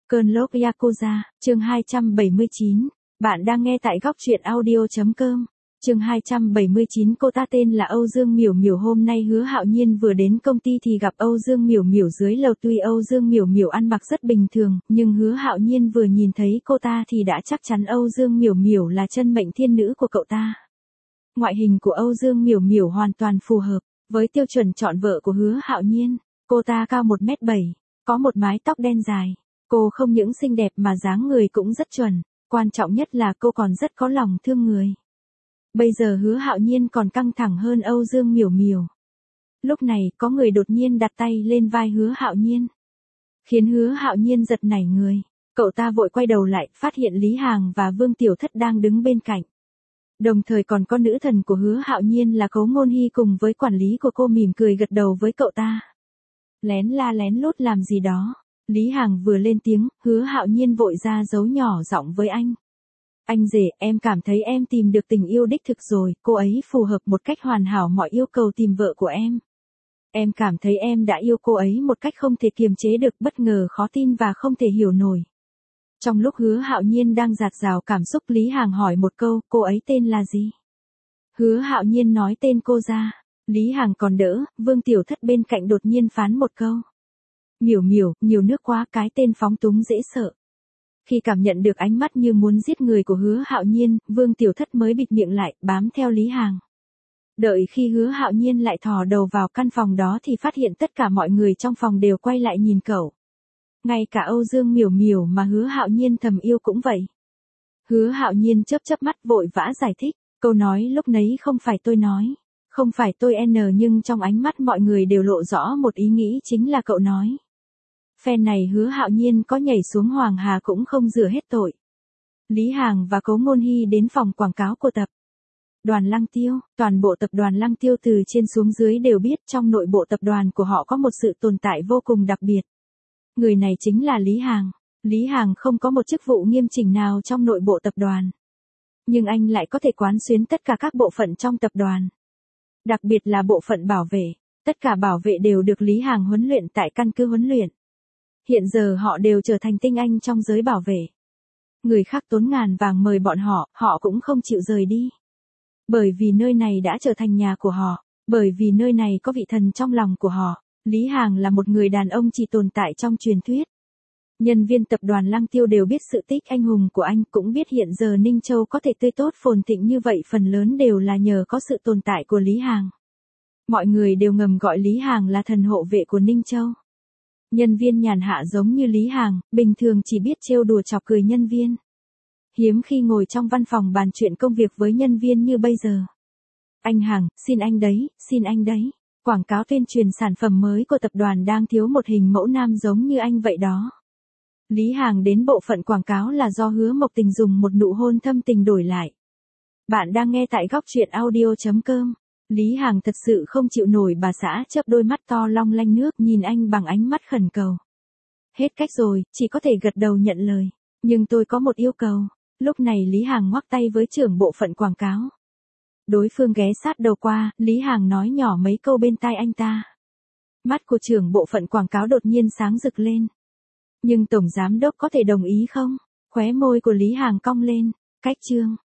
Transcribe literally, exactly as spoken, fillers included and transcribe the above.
Cơn lốc Yakuza, chương hai trăm bảy mươi chín. Bạn đang nghe tại góc truyện audio chấm com. Chương hai trăm bảy mươi chín. Cô ta tên là Âu Dương Miểu Miểu. Hôm nay Hứa Hạo Nhiên vừa đến công ty thì gặp Âu Dương Miểu Miểu dưới lầu. Tuy Âu Dương Miểu Miểu ăn mặc rất bình thường, nhưng Hứa Hạo Nhiên vừa nhìn thấy cô ta thì đã chắc chắn Âu Dương Miểu Miểu là chân mệnh thiên nữ của cậu ta. Ngoại hình của Âu Dương Miểu Miểu hoàn toàn phù hợp với tiêu chuẩn chọn vợ của Hứa Hạo Nhiên. Cô ta cao một mét bảy, có một mái tóc đen dài. Cô không những xinh đẹp mà dáng người cũng rất chuẩn, quan trọng nhất là cô còn rất có lòng thương người. Bây giờ Hứa Hạo Nhiên còn căng thẳng hơn Âu Dương Miểu Miểu. Lúc này, có người đột nhiên đặt tay lên vai Hứa Hạo Nhiên, khiến Hứa Hạo Nhiên giật nảy người. Cậu ta vội quay đầu lại, phát hiện Lý Hàng và Vương Tiểu Thất đang đứng bên cạnh. Đồng thời còn có nữ thần của Hứa Hạo Nhiên là Cố Ngôn Hi cùng với quản lý của cô mỉm cười gật đầu với cậu ta. Lén la lén lút làm gì đó. Lý Hàng vừa lên tiếng, Hứa Hạo Nhiên vội ra giấu nhỏ giọng với anh. Anh rể, em cảm thấy em tìm được tình yêu đích thực rồi, cô ấy phù hợp một cách hoàn hảo mọi yêu cầu tìm vợ của em. Em cảm thấy em đã yêu cô ấy một cách không thể kiềm chế được, bất ngờ, khó tin và không thể hiểu nổi. Trong lúc Hứa Hạo Nhiên đang dạt dào cảm xúc, Lý Hàng hỏi một câu, cô ấy tên là gì? Hứa Hạo Nhiên nói tên cô ra. Lý Hàng còn đỡ, Vương Tiểu Thất bên cạnh đột nhiên phán một câu. Miểu Miểu, nhiều nước quá, cái tên phóng túng dễ sợ. Khi cảm nhận được ánh mắt như muốn giết người của Hứa Hạo Nhiên, Vương Tiểu Thất mới bịt miệng lại, bám theo Lý Hàng. Đợi khi Hứa Hạo Nhiên lại thò đầu vào căn phòng đó thì phát hiện tất cả mọi người trong phòng đều quay lại nhìn cậu. Ngay cả Âu Dương Miểu Miểu mà Hứa Hạo Nhiên thầm yêu cũng vậy. Hứa Hạo Nhiên chớp chớp mắt vội vã giải thích, câu nói lúc nấy không phải tôi nói, không phải tôi n nhưng trong ánh mắt mọi người đều lộ rõ một ý nghĩ, chính là cậu nói. Phen này Hứa Hạo Nhiên có nhảy xuống Hoàng Hà cũng không rửa hết tội. Lý Hàng và Cố Ngôn Hi đến phòng quảng cáo của tập đoàn Lăng Tiêu. Toàn bộ tập đoàn Lăng Tiêu từ trên xuống dưới đều biết trong nội bộ tập đoàn của họ có một sự tồn tại vô cùng đặc biệt. Người này chính là Lý Hàng. Lý Hàng không có một chức vụ nghiêm chỉnh nào trong nội bộ tập đoàn, nhưng anh lại có thể quán xuyến tất cả các bộ phận trong tập đoàn. Đặc biệt là bộ phận bảo vệ. Tất cả bảo vệ đều được Lý Hàng huấn luyện tại căn cứ huấn luyện. Hiện giờ họ đều trở thành tinh anh trong giới bảo vệ. Người khác tốn ngàn vàng mời bọn họ, họ cũng không chịu rời đi. Bởi vì nơi này đã trở thành nhà của họ, bởi vì nơi này có vị thần trong lòng của họ. Lý Hàng là một người đàn ông chỉ tồn tại trong truyền thuyết. Nhân viên tập đoàn Lăng Tiêu đều biết sự tích anh hùng của anh, cũng biết hiện giờ Ninh Châu có thể tươi tốt phồn thịnh như vậy phần lớn đều là nhờ có sự tồn tại của Lý Hàng. Mọi người đều ngầm gọi Lý Hàng là thần hộ vệ của Ninh Châu. Nhân viên nhàn hạ giống như Lý Hàng, bình thường chỉ biết trêu đùa chọc cười nhân viên. Hiếm khi ngồi trong văn phòng bàn chuyện công việc với nhân viên như bây giờ. Anh Hàng, xin anh đấy, xin anh đấy. Quảng cáo tuyên truyền sản phẩm mới của tập đoàn đang thiếu một hình mẫu nam giống như anh vậy đó. Lý Hàng đến bộ phận quảng cáo là do Hứa Mộc Tình dùng một nụ hôn thâm tình đổi lại. Bạn đang nghe tại góc truyện audio chấm com. Lý Hàng thật sự không chịu nổi, bà xã chớp đôi mắt to long lanh nước nhìn anh bằng ánh mắt khẩn cầu. Hết cách rồi, chỉ có thể gật đầu nhận lời. Nhưng tôi có một yêu cầu. Lúc này Lý Hàng ngoắc tay với trưởng bộ phận quảng cáo. Đối phương ghé sát đầu qua, Lý Hàng nói nhỏ mấy câu bên tai anh ta. Mắt của trưởng bộ phận quảng cáo đột nhiên sáng rực lên. Nhưng tổng giám đốc có thể đồng ý không? Khóe môi của Lý Hàng cong lên. Cách chương.